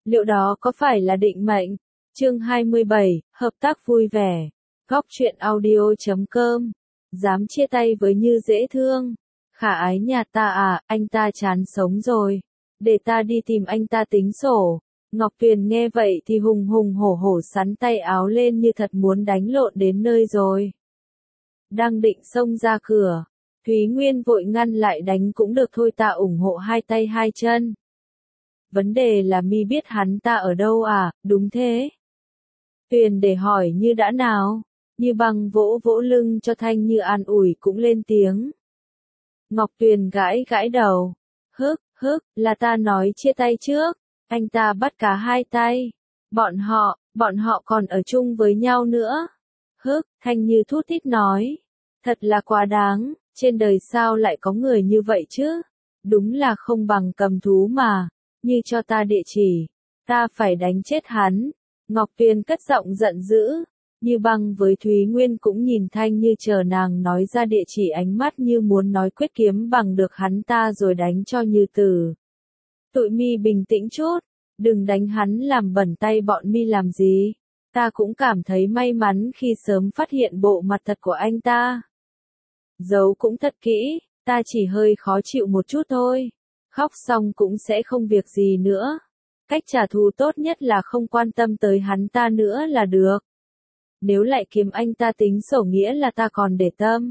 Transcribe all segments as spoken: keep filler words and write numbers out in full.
Liệu đó có phải là định mệnh? Chương hai mươi bảy, hợp tác vui vẻ. Góc truyện audio chấm com. Dám chia tay với Như dễ thương. Khả ái nhà ta à, anh ta chán sống rồi. Để ta đi tìm anh ta tính sổ. Ngọc Tuyền nghe vậy thì hùng hùng hổ hổ sắn tay áo lên như thật muốn đánh lộn đến nơi rồi. Đang định xông ra cửa, Thúy Nguyên vội ngăn lại, đánh cũng được thôi, ta ủng hộ hai tay hai chân. Vấn đề là mi biết hắn ta ở đâu à? Đúng thế. Tuyền để hỏi Như đã nào. Như Băng vỗ vỗ lưng cho Thanh Như an ủi cũng lên tiếng. Ngọc Tuyền gãi gãi đầu. Hức, hức, là ta nói chia tay trước. Anh ta bắt cả hai tay. Bọn họ, bọn họ còn ở chung với nhau nữa. Hức, Thanh Như thút thít nói. Thật là quá đáng, trên đời sao lại có người như vậy chứ? Đúng là không bằng cầm thú mà. Như cho ta địa chỉ, ta phải đánh chết hắn. Ngọc Tuyền cất giọng giận dữ. Như Băng với Thúy Nguyên cũng nhìn Thanh Như chờ nàng nói ra địa chỉ, ánh mắt như muốn nói quyết kiếm bằng được hắn ta rồi đánh cho Như Tử. Tụi mi bình tĩnh chút, đừng đánh hắn làm bẩn tay bọn mi làm gì. Ta cũng cảm thấy may mắn khi sớm phát hiện bộ mặt thật của anh ta. Giấu cũng thật kỹ, ta chỉ hơi khó chịu một chút thôi. Khóc xong cũng sẽ không việc gì nữa. Cách trả thù tốt nhất là không quan tâm tới hắn ta nữa là được. Nếu lại kiếm anh ta tính sổ nghĩa là ta còn để tâm.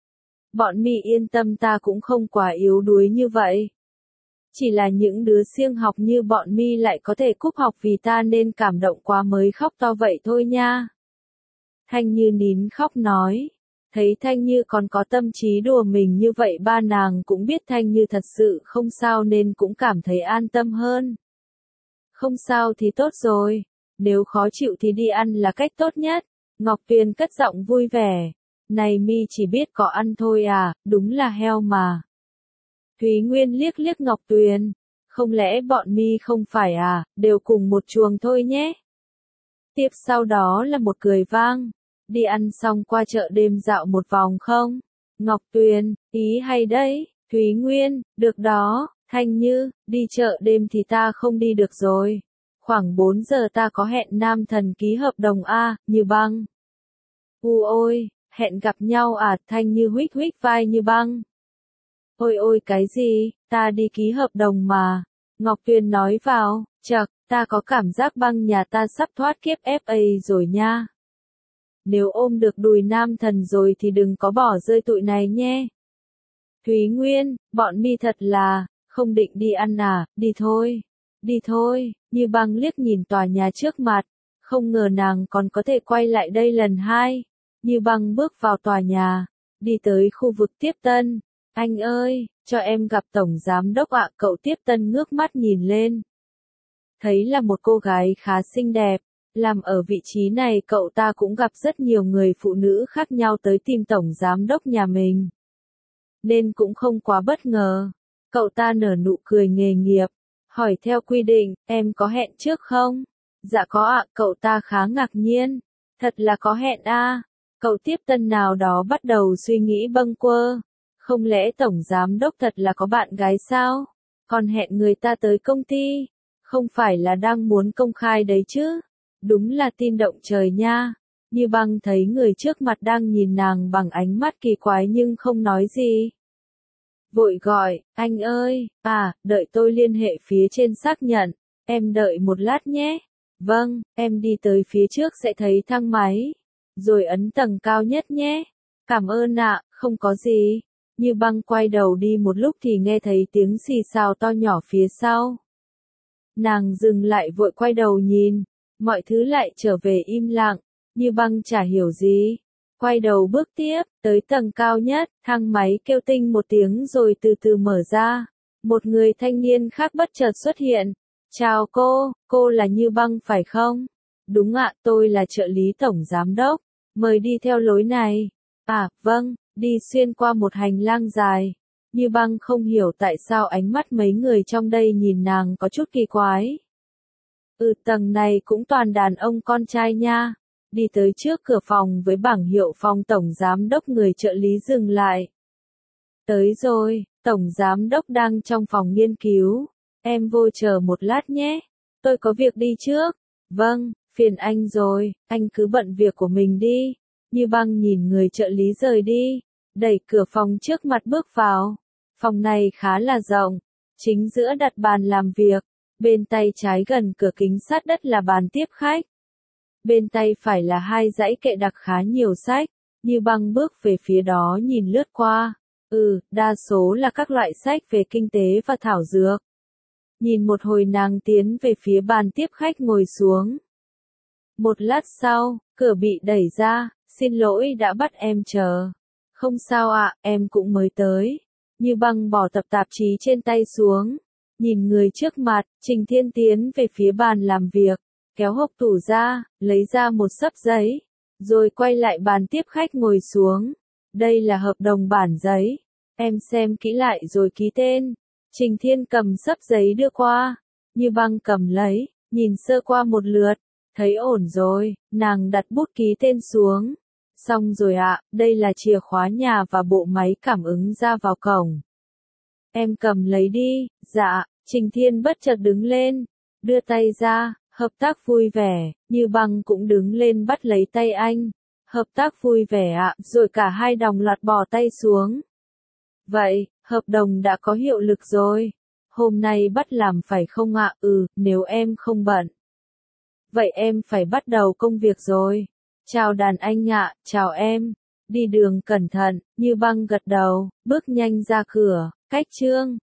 Bọn mi yên tâm, ta cũng không quá yếu đuối như vậy. Chỉ là những đứa siêng học như bọn mi lại có thể cúp học vì ta nên cảm động quá mới khóc to vậy thôi nha. Thanh Như nín khóc nói. Thấy Thanh Như còn có tâm trí đùa mình như vậy, ba nàng cũng biết Thanh Như thật sự không sao nên cũng cảm thấy an tâm hơn. Không sao thì tốt rồi, nếu khó chịu thì đi ăn là cách tốt nhất. Ngọc Tuyền cất giọng vui vẻ. Này mi chỉ biết có ăn thôi à, đúng là heo mà. Thúy Nguyên liếc liếc Ngọc Tuyền. Không lẽ bọn mi không phải à, đều cùng một chuồng thôi nhé. Tiếp sau đó là một cười vang. Đi ăn xong qua chợ đêm dạo một vòng không? Ngọc Tuyền, ý hay đấy. Thúy Nguyên, được đó. Thanh Như, đi chợ đêm thì ta không đi được rồi. Khoảng bốn giờ ta có hẹn Nam Thần ký hợp đồng a. Như Băng. U ôi, hẹn gặp nhau à? Thanh Như huých huých vai Như Băng. Ôi ôi cái gì, ta đi ký hợp đồng mà. Ngọc Tuyền nói vào, chậc, ta có cảm giác Băng nhà ta sắp thoát kiếp ép a rồi nha. Nếu ôm được đùi Nam Thần rồi thì đừng có bỏ rơi tụi này nhé. Thúy Nguyên, bọn mi thật là, không định đi ăn à, đi thôi, đi thôi. Như Băng liếc nhìn tòa nhà trước mặt, không ngờ nàng còn có thể quay lại đây lần hai. Như Băng bước vào tòa nhà, đi tới khu vực tiếp tân. Anh ơi, cho em gặp tổng giám đốc ạ. Cậu tiếp tân ngước mắt nhìn lên. Thấy là một cô gái khá xinh đẹp. Làm ở vị trí này cậu ta cũng gặp rất nhiều người phụ nữ khác nhau tới tìm tổng giám đốc nhà mình. Nên cũng không quá bất ngờ. Cậu ta nở nụ cười nghề nghiệp. Hỏi theo quy định, em có hẹn trước không? Dạ có ạ. Cậu ta khá ngạc nhiên. Thật là có hẹn a. Cậu tiếp tân nào đó bắt đầu suy nghĩ bâng quơ. Không lẽ tổng giám đốc thật là có bạn gái sao? Còn hẹn người ta tới công ty. Không phải là đang muốn công khai đấy chứ? Đúng là tin động trời nha. Như Băng thấy người trước mặt đang nhìn nàng bằng ánh mắt kỳ quái nhưng không nói gì. Vội gọi, anh ơi, à, đợi tôi liên hệ phía trên xác nhận. Em đợi một lát nhé. Vâng, em đi tới phía trước sẽ thấy thang máy. Rồi ấn tầng cao nhất nhé. Cảm ơn ạ, không có gì. Như Băng quay đầu đi một lúc thì nghe thấy tiếng xì xào to nhỏ phía sau. Nàng dừng lại vội quay đầu nhìn. Mọi thứ lại trở về im lặng. Như Băng chả hiểu gì. Quay đầu bước tiếp, tới tầng cao nhất, thang máy kêu tinh một tiếng rồi từ từ mở ra. Một người thanh niên khác bất chợt xuất hiện. Chào cô, cô là Như Băng phải không? Đúng ạ, tôi là trợ lý tổng giám đốc. Mời đi theo lối này. À, vâng, đi xuyên qua một hành lang dài. Như Băng không hiểu tại sao ánh mắt mấy người trong đây nhìn nàng có chút kỳ quái. Ừ, tầng này cũng toàn đàn ông con trai nha. Đi tới trước cửa phòng với bảng hiệu phòng tổng giám đốc, người trợ lý dừng lại. Tới rồi, tổng giám đốc đang trong phòng nghiên cứu. Em vô chờ một lát nhé. tôi có việc đi trước. Vâng, phiền anh rồi, anh cứ bận việc của mình đi. Như Băng nhìn người trợ lý rời đi, đẩy cửa phòng trước mặt bước vào. Phòng này khá là rộng, chính giữa đặt bàn làm việc, bên tay trái gần cửa kính sát đất là bàn tiếp khách. Bên tay phải là hai dãy kệ đặt khá nhiều sách. Như Băng bước về phía đó nhìn lướt qua. Ừ, đa số là các loại sách về kinh tế và thảo dược. Nhìn một hồi nàng tiến về phía bàn tiếp khách ngồi xuống. Một lát sau, cửa bị đẩy ra, xin lỗi đã bắt em chờ. Không sao ạ, em cũng mới tới. Như Băng bỏ tập tạp chí trên tay xuống. Nhìn người trước mặt, Trình Thiên tiến về phía bàn làm việc, kéo hộc tủ ra, lấy ra một xấp giấy, rồi quay lại bàn tiếp khách ngồi xuống. Đây là hợp đồng bản giấy, em xem kỹ lại rồi ký tên. Trình Thiên cầm xấp giấy đưa qua, Như Băng cầm lấy, nhìn sơ qua một lượt, thấy ổn rồi, nàng đặt bút ký tên xuống. Xong rồi ạ, đây là chìa khóa nhà và bộ máy cảm ứng ra vào cổng. Em cầm lấy đi. Dạ. Trình Thiên bất chợt đứng lên, đưa tay ra, hợp tác vui vẻ. Như Băng cũng đứng lên bắt lấy tay anh. Hợp tác vui vẻ ạ, rồi cả hai đồng loạt bỏ tay xuống. Vậy, hợp đồng đã có hiệu lực rồi. Hôm nay bắt làm phải không ạ? Ừ, nếu em không bận. Vậy em phải bắt đầu công việc rồi. Chào đàn anh ạ, chào em. Đi đường cẩn thận. Như Băng gật đầu, bước nhanh ra cửa. Cách chương